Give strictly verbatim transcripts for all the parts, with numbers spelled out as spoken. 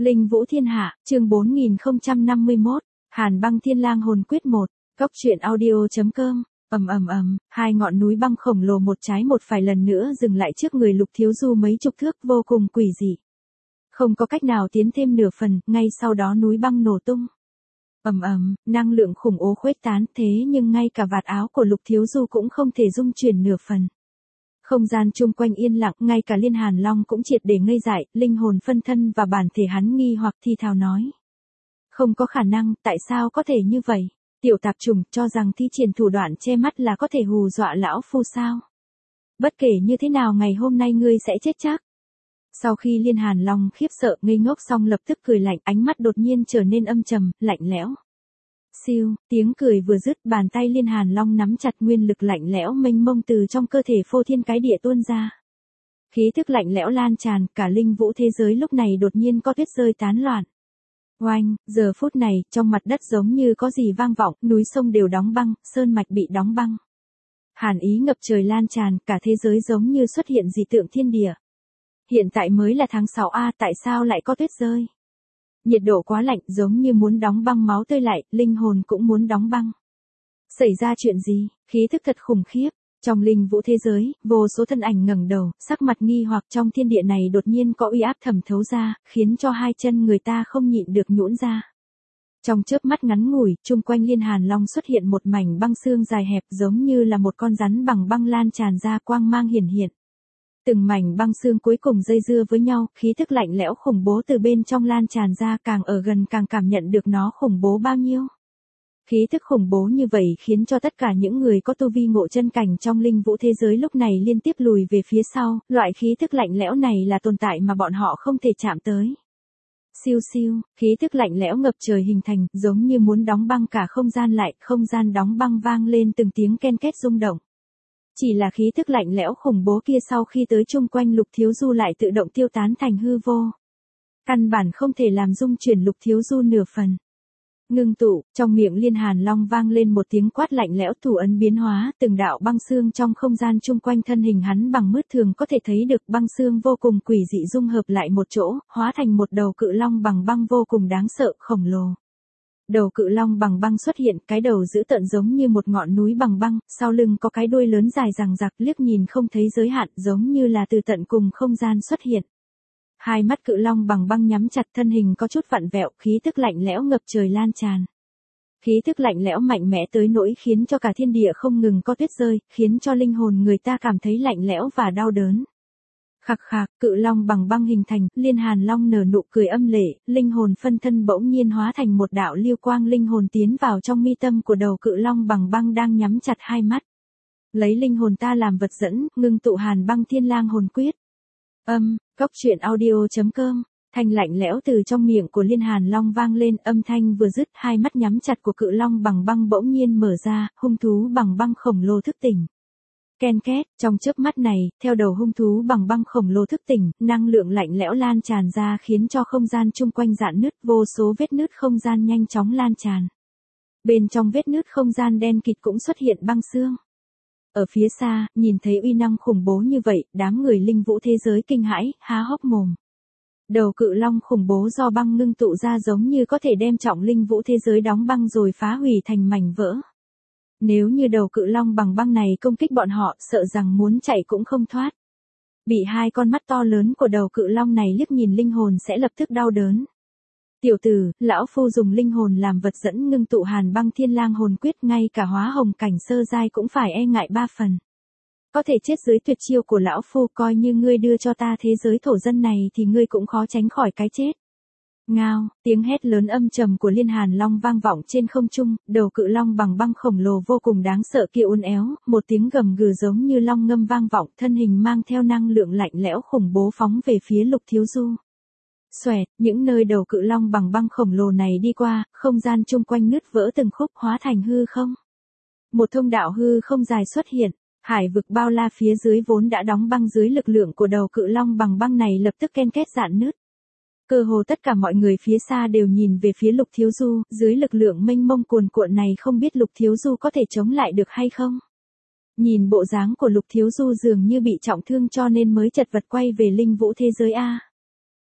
Linh Vũ Thiên Hạ, chương bốn nghìn không trăm năm mươi mốt, Hàn Băng Thiên Lang Hồn Quyết một, Cốc truyện audio chấm com. Ầm ầm ầm, hai ngọn núi băng khổng lồ một trái một phải lần nữa dừng lại trước người Lục Thiếu Du mấy chục thước, vô cùng quỷ dị. Không có cách nào tiến thêm nửa phần, ngay sau đó núi băng nổ tung. Ầm ầm, năng lượng khủng bố khuếch tán, thế nhưng ngay cả vạt áo của Lục Thiếu Du cũng không thể dung chuyển nửa phần. Không gian chung quanh yên lặng, ngay cả Liên Hàn Long cũng triệt để ngây dại, linh hồn phân thân và bản thể hắn nghi hoặc thi thào nói. Không có khả năng, tại sao có thể như vậy? Tiểu tạp trùng, cho rằng thi triển thủ đoạn che mắt là có thể hù dọa lão phu sao? Bất kể như thế nào ngày hôm nay ngươi sẽ chết chắc. Sau khi Liên Hàn Long khiếp sợ ngây ngốc xong lập tức cười lạnh, ánh mắt đột nhiên trở nên âm trầm, lạnh lẽo. Siêu, tiếng cười vừa dứt, bàn tay Liên Hàn Long nắm chặt, nguyên lực lạnh lẽo mênh mông từ trong cơ thể phô thiên cái địa tuôn ra. Khí thức lạnh lẽo lan tràn, cả linh vũ thế giới lúc này đột nhiên có tuyết rơi tán loạn. Oanh, giờ phút này, trong mặt đất giống như có gì vang vọng, núi sông đều đóng băng, sơn mạch bị đóng băng. Hàn ý ngập trời lan tràn, cả thế giới giống như xuất hiện dị tượng thiên địa. Hiện tại mới là tháng sáu a, tại sao lại có tuyết rơi? Nhiệt độ quá lạnh, giống như muốn đóng băng máu tươi lại, linh hồn cũng muốn đóng băng. Xảy ra chuyện gì? Khí thức thật khủng khiếp. Trong linh vũ thế giới, vô số thân ảnh ngẩng đầu, sắc mặt nghi hoặc, trong thiên địa này đột nhiên có uy áp thẩm thấu ra, khiến cho hai chân người ta không nhịn được nhũn ra. Trong chớp mắt ngắn ngủi, chung quanh Liên Hàn Long xuất hiện một mảnh băng xương dài hẹp, giống như là một con rắn bằng băng lan tràn ra, quang mang hiển hiện. Từng mảnh băng xương cuối cùng dây dưa với nhau, khí thức lạnh lẽo khủng bố từ bên trong lan tràn ra, càng ở gần càng cảm nhận được nó khủng bố bao nhiêu. Khí thức khủng bố như vậy khiến cho tất cả những người có tu vi ngộ chân cảnh trong linh vũ thế giới lúc này liên tiếp lùi về phía sau, loại khí thức lạnh lẽo này là tồn tại mà bọn họ không thể chạm tới. Siêu siêu, khí thức lạnh lẽo ngập trời hình thành, giống như muốn đóng băng cả không gian lại, không gian đóng băng vang lên từng tiếng ken két rung động. Chỉ là khí thức lạnh lẽo khủng bố kia sau khi tới chung quanh Lục Thiếu Du lại tự động tiêu tán thành hư vô. Căn bản không thể làm dung chuyển Lục Thiếu Du nửa phần. Ngưng tụ, trong miệng Liên Hàn Long vang lên một tiếng quát lạnh lẽo, thủ ấn biến hóa, từng đạo băng xương trong không gian chung quanh thân hình hắn bằng mướt thường có thể thấy được, băng xương vô cùng quỷ dị dung hợp lại một chỗ, hóa thành một đầu cự long bằng băng vô cùng đáng sợ, khổng lồ. Đầu cự long bằng băng xuất hiện, cái đầu dữ tợn giống như một ngọn núi bằng băng, sau lưng có cái đuôi lớn dài dằng dặc, liếc nhìn không thấy giới hạn, giống như là từ tận cùng không gian xuất hiện. Hai mắt cự long bằng băng nhắm chặt, thân hình có chút vặn vẹo, khí tức lạnh lẽo ngập trời lan tràn. Khí tức lạnh lẽo mạnh mẽ tới nỗi khiến cho cả thiên địa không ngừng có tuyết rơi, khiến cho linh hồn người ta cảm thấy lạnh lẽo và đau đớn. Khạc khạc, cự long bằng băng hình thành, Liên Hàn Long nở nụ cười âm lệ, linh hồn phân thân bỗng nhiên hóa thành một đạo lưu quang linh hồn tiến vào trong mi tâm của đầu cự long bằng băng đang nhắm chặt hai mắt. Lấy linh hồn ta làm vật dẫn, ngưng tụ Hàn Băng Thiên Lang Hồn Quyết. Âm, Cốc truyện audio chấm com, thanh lạnh lẽo từ trong miệng của Liên Hàn Long vang lên, âm thanh vừa dứt, hai mắt nhắm chặt của cự long bằng băng bỗng nhiên mở ra, hung thú bằng băng khổng lồ thức tỉnh. Ken két, trong chớp mắt này, theo đầu hung thú bằng băng khổng lồ thức tỉnh, năng lượng lạnh lẽo lan tràn ra khiến cho không gian chung quanh rạn nứt, vô số vết nứt không gian nhanh chóng lan tràn. Bên trong vết nứt không gian đen kịt cũng xuất hiện băng xương. Ở phía xa, nhìn thấy uy năng khủng bố như vậy, đám người linh vũ thế giới kinh hãi, há hốc mồm. Đầu cự long khủng bố do băng ngưng tụ ra giống như có thể đem trọng linh vũ thế giới đóng băng rồi phá hủy thành mảnh vỡ. Nếu như đầu cự long bằng băng này công kích bọn họ, sợ rằng muốn chạy cũng không thoát. Bị hai con mắt to lớn của đầu cự long này liếc nhìn, linh hồn sẽ lập tức đau đớn. Tiểu tử, lão phu dùng linh hồn làm vật dẫn ngưng tụ Hàn Băng Thiên Lang Hồn Quyết, ngay cả hóa hồng cảnh sơ giai cũng phải e ngại ba phần. Có thể chết dưới tuyệt chiêu của lão phu, coi như ngươi đưa cho ta thế giới thổ dân này thì ngươi cũng khó tránh khỏi cái chết. Ngao, tiếng hét lớn âm trầm của Liên Hàn Long vang vọng trên không trung, đầu cự long bằng băng khổng lồ vô cùng đáng sợ kia uốn éo, một tiếng gầm gừ giống như long ngâm vang vọng, thân hình mang theo năng lượng lạnh lẽo khủng bố phóng về phía Lục Thiếu Du. Xoẹt, những nơi đầu cự long bằng băng khổng lồ này đi qua, không gian chung quanh nứt vỡ từng khúc, hóa thành hư không. Một thông đạo hư không dài xuất hiện, hải vực bao la phía dưới vốn đã đóng băng dưới lực lượng của đầu cự long bằng băng này lập tức ken két rạn nứt. Cơ hồ tất cả mọi người phía xa đều nhìn về phía Lục Thiếu Du, dưới lực lượng mênh mông cuồn cuộn này không biết Lục Thiếu Du có thể chống lại được hay không. Nhìn bộ dáng của Lục Thiếu Du dường như bị trọng thương cho nên mới chật vật quay về linh vũ thế giới a.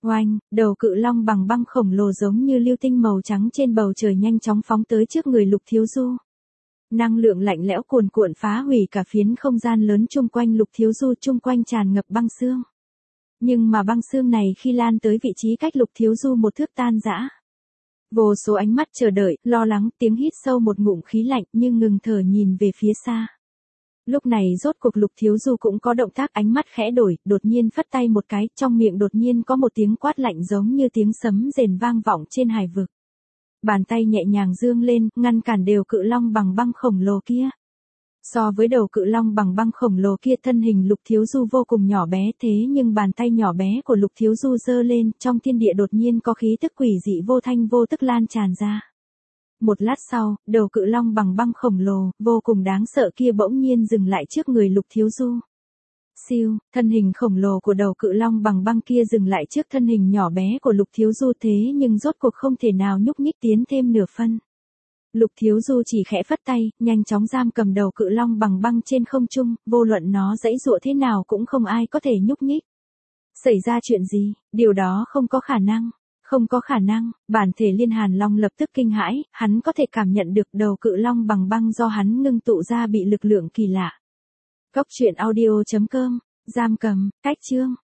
Oanh, đầu cự long bằng băng khổng lồ giống như lưu tinh màu trắng trên bầu trời nhanh chóng phóng tới trước người Lục Thiếu Du. Năng lượng lạnh lẽo cuồn cuộn phá hủy cả phiến không gian lớn chung quanh Lục Thiếu Du, chung quanh tràn ngập băng xương. Nhưng mà băng xương này khi lan tới vị trí cách Lục Thiếu Du một thước tan rã. Vô số ánh mắt chờ đợi, lo lắng, tiếng hít sâu một ngụm khí lạnh nhưng ngừng thở nhìn về phía xa. Lúc này rốt cuộc Lục Thiếu Du cũng có động tác, ánh mắt khẽ đổi, đột nhiên phất tay một cái, trong miệng đột nhiên có một tiếng quát lạnh giống như tiếng sấm rền vang vọng trên hải vực. Bàn tay nhẹ nhàng dương lên, ngăn cản đều cự long bằng băng khổng lồ kia. So với đầu cự long bằng băng khổng lồ kia, thân hình Lục Thiếu Du vô cùng nhỏ bé, thế nhưng bàn tay nhỏ bé của Lục Thiếu Du giơ lên, trong thiên địa đột nhiên có khí tức quỷ dị vô thanh vô tức lan tràn ra. Một lát sau, đầu cự long bằng băng khổng lồ, vô cùng đáng sợ kia bỗng nhiên dừng lại trước người Lục Thiếu Du. Siêu, thân hình khổng lồ của đầu cự long bằng băng kia dừng lại trước thân hình nhỏ bé của Lục Thiếu Du, thế nhưng rốt cuộc không thể nào nhúc nhích tiến thêm nửa phân. Lục Thiếu Du chỉ khẽ phất tay, nhanh chóng giam cầm đầu cự long bằng băng trên không trung, vô luận nó giãy giụa thế nào cũng không ai có thể nhúc nhích. Xảy ra chuyện gì? Điều đó không có khả năng. Không có khả năng, bản thể Liên Hàn Long lập tức kinh hãi, hắn có thể cảm nhận được đầu cự long bằng băng do hắn ngưng tụ ra bị lực lượng kỳ lạ. Cốc truyện audio chấm com, giam cầm, cách chương.